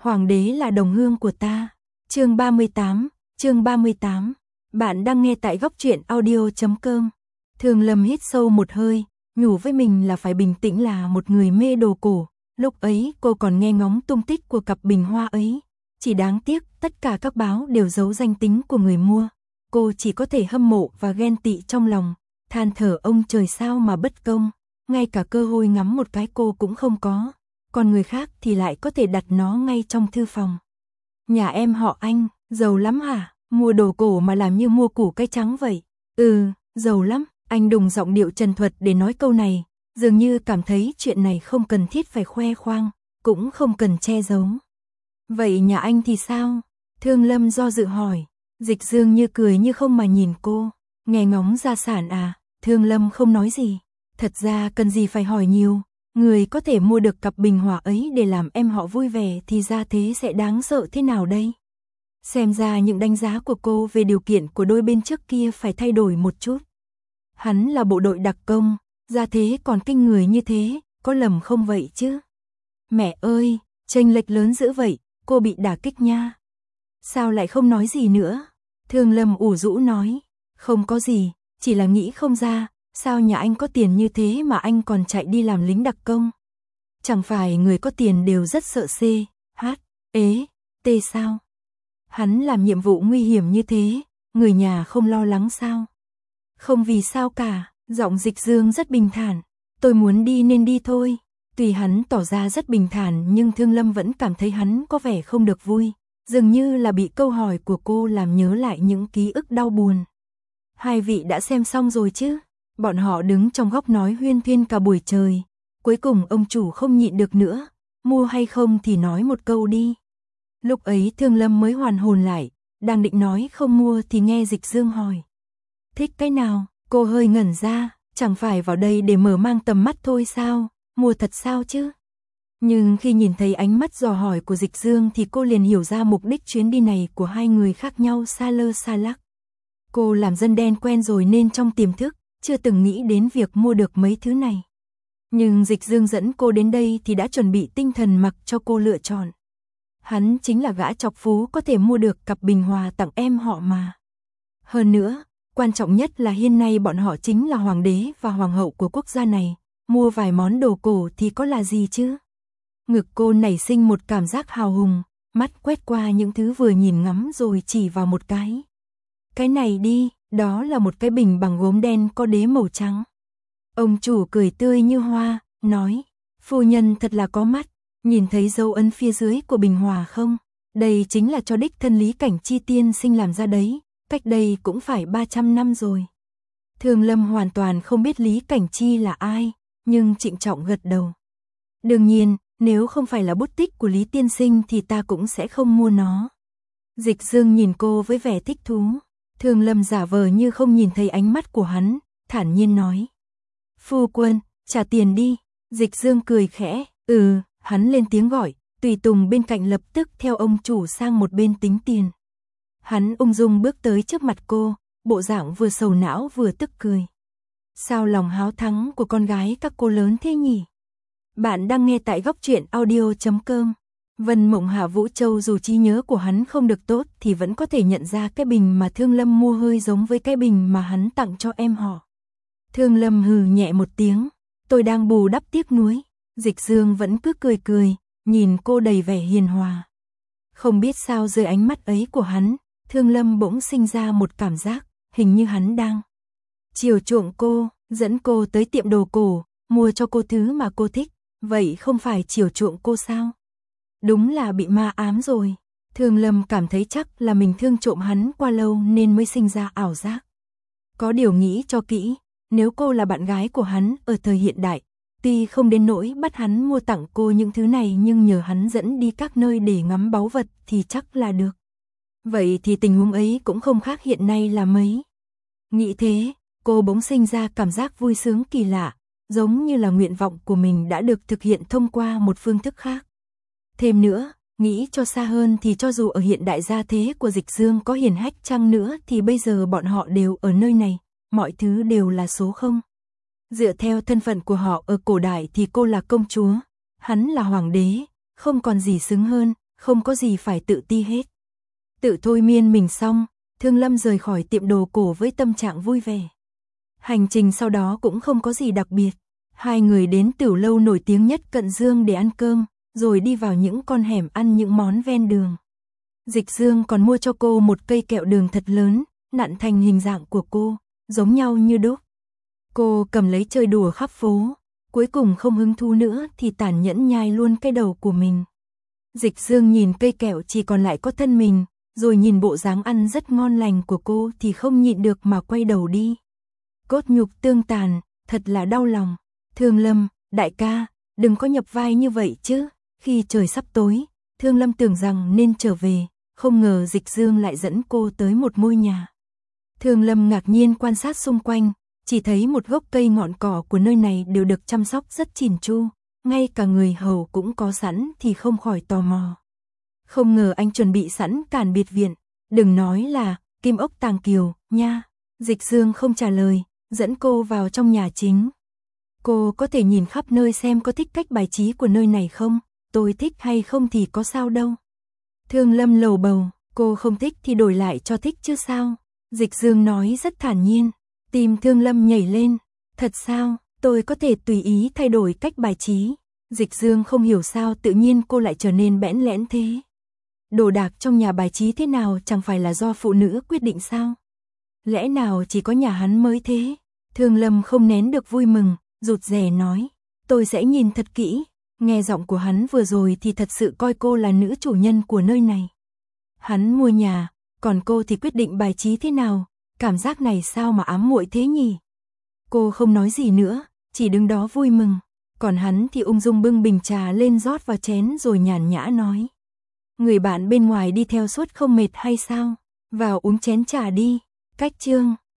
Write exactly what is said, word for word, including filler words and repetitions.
Hoàng đế là đồng hương của ta. Chương ba mươi tám, chương ba mươi tám. Bạn đang nghe tại góc truyện audio chấm com. Thường Lâm hít sâu một hơi, nhủ với mình là phải bình tĩnh, là một người mê đồ cổ. Lúc ấy cô còn nghe ngóng tung tích của cặp bình hoa ấy. Chỉ đáng tiếc tất cả các báo đều giấu danh tính của người mua. Cô chỉ có thể hâm mộ và ghen tị trong lòng, than thở ông trời sao mà bất công. Ngay cả cơ hội ngắm một cái cô cũng không có. Còn người khác thì lại có thể đặt nó ngay trong thư phòng. Nhà em họ Anh, giàu lắm hả? Mua đồ cổ mà làm như mua củ cây trắng vậy. Ừ, giàu lắm. Anh đùng giọng điệu trần thuật để nói câu này, dường như cảm thấy chuyện này không cần thiết phải khoe khoang, cũng không cần che giấu. Vậy nhà anh thì sao? Thương Lâm do dự hỏi. Dịch Dương như cười như không mà nhìn cô. Nghe ngóng gia sản à? Thương Lâm không nói gì. Thật ra cần gì phải hỏi nhiều. Người có thể mua được cặp bình hoa ấy để làm em họ vui vẻ thì gia thế sẽ đáng sợ thế nào đây? Xem ra những đánh giá của cô về điều kiện của đôi bên trước kia phải thay đổi một chút. Hắn là bộ đội đặc công, gia thế còn kinh người như thế, có lầm không vậy chứ? Mẹ ơi, chênh lệch lớn dữ vậy, cô bị đả kích nha. Sao lại không nói gì nữa? Thương Lâm ủ rũ nói, không có gì, chỉ là nghĩ không ra, sao nhà anh có tiền như thế mà anh còn chạy đi làm lính đặc công? Chẳng phải người có tiền đều rất sợ C, H, ế, T sao? Hắn làm nhiệm vụ nguy hiểm như thế, người nhà không lo lắng sao? Không vì sao cả, giọng Dịch Dương rất bình thản. Tôi muốn đi nên đi thôi. Tuy hắn tỏ ra rất bình thản nhưng Thương Lâm vẫn cảm thấy hắn có vẻ không được vui. Dường như là bị câu hỏi của cô làm nhớ lại những ký ức đau buồn. Hai vị đã xem xong rồi chứ? Bọn họ đứng trong góc nói huyên thuyên cả buổi trời. Cuối cùng ông chủ không nhịn được nữa. Mua hay không thì nói một câu đi. Lúc ấy Thương Lâm mới hoàn hồn lại. Đang định nói không mua thì nghe Dịch Dương hỏi. Thích cái nào? Cô hơi ngẩn ra. Chẳng phải vào đây để mở mang tầm mắt thôi sao? Mua thật sao chứ? Nhưng khi nhìn thấy ánh mắt dò hỏi của Dịch Dương thì cô liền hiểu ra mục đích chuyến đi này của hai người khác nhau xa lơ xa lắc. Cô làm dân đen quen rồi nên trong tiềm thức chưa từng nghĩ đến việc mua được mấy thứ này. Nhưng Dịch Dương dẫn cô đến đây thì đã chuẩn bị tinh thần mặc cho cô lựa chọn. Hắn chính là gã chọc phú có thể mua được cặp bình hoa tặng em họ mà. Hơn nữa, quan trọng nhất là hiện nay bọn họ chính là hoàng đế và hoàng hậu của quốc gia này. Mua vài món đồ cổ thì có là gì chứ? Ngực cô nảy sinh một cảm giác hào hùng, mắt quét qua những thứ vừa nhìn ngắm rồi chỉ vào một cái. Cái này đi, đó là một cái bình bằng gốm đen có đế màu trắng. Ông chủ cười tươi như hoa, nói, phu nhân thật là có mắt, nhìn thấy dấu ấn phía dưới của bình hoa không? Đây chính là cho đích thân Lý Cảnh Chi tiên sinh làm ra đấy, cách đây cũng phải ba trăm năm rồi. Thương Lâm hoàn toàn không biết Lý Cảnh Chi là ai, nhưng trịnh trọng gật đầu. Đương nhiên, nếu không phải là bút tích của Lý tiên sinh thì ta cũng sẽ không mua nó. Dịch Dương nhìn cô với vẻ thích thú. Thương Lâm giả vờ như không nhìn thấy ánh mắt của hắn, thản nhiên nói. Phu quân, trả tiền đi. Dịch Dương cười khẽ, ừ, hắn lên tiếng gọi, tùy tùng bên cạnh lập tức theo ông chủ sang một bên tính tiền. Hắn ung dung bước tới trước mặt cô, bộ dạng vừa sầu não vừa tức cười. Sao lòng háo thắng của con gái các cô lớn thế nhỉ? Bạn đang nghe tại góc truyện audio chấm com. Vân Mộng Hạ Vũ Châu dù trí nhớ của hắn không được tốt thì vẫn có thể nhận ra cái bình mà Thương Lâm mua hơi giống với cái bình mà hắn tặng cho em họ. Thương Lâm hừ nhẹ một tiếng, tôi đang bù đắp tiếc nuối. Dịch Dương vẫn cứ cười cười, nhìn cô đầy vẻ hiền hòa. Không biết sao dưới ánh mắt ấy của hắn, Thương Lâm bỗng sinh ra một cảm giác, hình như hắn đang chiều chuộng cô, dẫn cô tới tiệm đồ cổ, mua cho cô thứ mà cô thích, vậy không phải chiều chuộng cô sao? Đúng là bị ma ám rồi. Thương Lâm cảm thấy chắc là mình thương trộm hắn qua lâu nên mới sinh ra ảo giác. Có điều nghĩ cho kỹ, nếu cô là bạn gái của hắn ở thời hiện đại, tuy không đến nỗi bắt hắn mua tặng cô những thứ này nhưng nhờ hắn dẫn đi các nơi để ngắm báu vật thì chắc là được. Vậy thì tình huống ấy cũng không khác hiện nay là mấy. Nghĩ thế, cô bỗng sinh ra cảm giác vui sướng kỳ lạ, giống như là nguyện vọng của mình đã được thực hiện thông qua một phương thức khác. Thêm nữa, nghĩ cho xa hơn thì cho dù ở hiện đại gia thế của Dịch Dương có hiển hách chăng nữa thì bây giờ bọn họ đều ở nơi này, mọi thứ đều là số không. Dựa theo thân phận của họ ở cổ đại thì cô là công chúa, hắn là hoàng đế, không còn gì xứng hơn, không có gì phải tự ti hết. Tự thôi miên mình xong, Thương Lâm rời khỏi tiệm đồ cổ với tâm trạng vui vẻ. Hành trình sau đó cũng không có gì đặc biệt. Hai người đến tiểu lâu nổi tiếng nhất Cận Dương để ăn cơm, rồi đi vào những con hẻm ăn những món ven đường. Dịch Dương còn mua cho cô một cây kẹo đường thật lớn, nặn thành hình dạng của cô, giống nhau như đúc. Cô cầm lấy chơi đùa khắp phố, cuối cùng không hứng thú nữa thì tàn nhẫn nhai luôn cái đầu của mình. Dịch Dương nhìn cây kẹo chỉ còn lại có thân mình, rồi nhìn bộ dáng ăn rất ngon lành của cô thì không nhịn được mà quay đầu đi. Cốt nhục tương tàn, thật là đau lòng. Thương Lâm, đại ca, đừng có nhập vai như vậy chứ. Khi trời sắp tối, Thương Lâm tưởng rằng nên trở về, không ngờ Dịch Dương lại dẫn cô tới một ngôi nhà. Thương Lâm ngạc nhiên quan sát xung quanh, chỉ thấy một gốc cây ngọn cỏ của nơi này đều được chăm sóc rất chỉn chu, ngay cả người hầu cũng có sẵn thì không khỏi tò mò. Không ngờ anh chuẩn bị sẵn càn biệt viện, đừng nói là kim ốc tàng kiều, nha. Dịch Dương không trả lời, dẫn cô vào trong nhà chính. Cô có thể nhìn khắp nơi xem có thích cách bài trí của nơi này không, tôi thích hay không thì có sao đâu. Thương Lâm lầu bầu, cô không thích thì đổi lại cho thích chứ sao. Dịch Dương nói rất thản nhiên, tim Thương Lâm nhảy lên, thật sao, tôi có thể tùy ý thay đổi cách bài trí. Dịch Dương không hiểu sao tự nhiên cô lại trở nên bẽn lẽn thế. Đồ đạc trong nhà bài trí thế nào chẳng phải là do phụ nữ quyết định sao? Lẽ nào chỉ có nhà hắn mới thế? Thương Lâm không nén được vui mừng, rụt rè nói, tôi sẽ nhìn thật kỹ. Nghe giọng của hắn vừa rồi thì thật sự coi cô là nữ chủ nhân của nơi này. Hắn mua nhà, còn cô thì quyết định bài trí thế nào, cảm giác này sao mà ám muội thế nhỉ? Cô không nói gì nữa, chỉ đứng đó vui mừng, còn hắn thì ung dung bưng bình trà lên rót vào chén rồi nhàn nhã nói. Người bạn bên ngoài đi theo suốt không mệt hay sao? Vào uống chén trà đi. Cách chương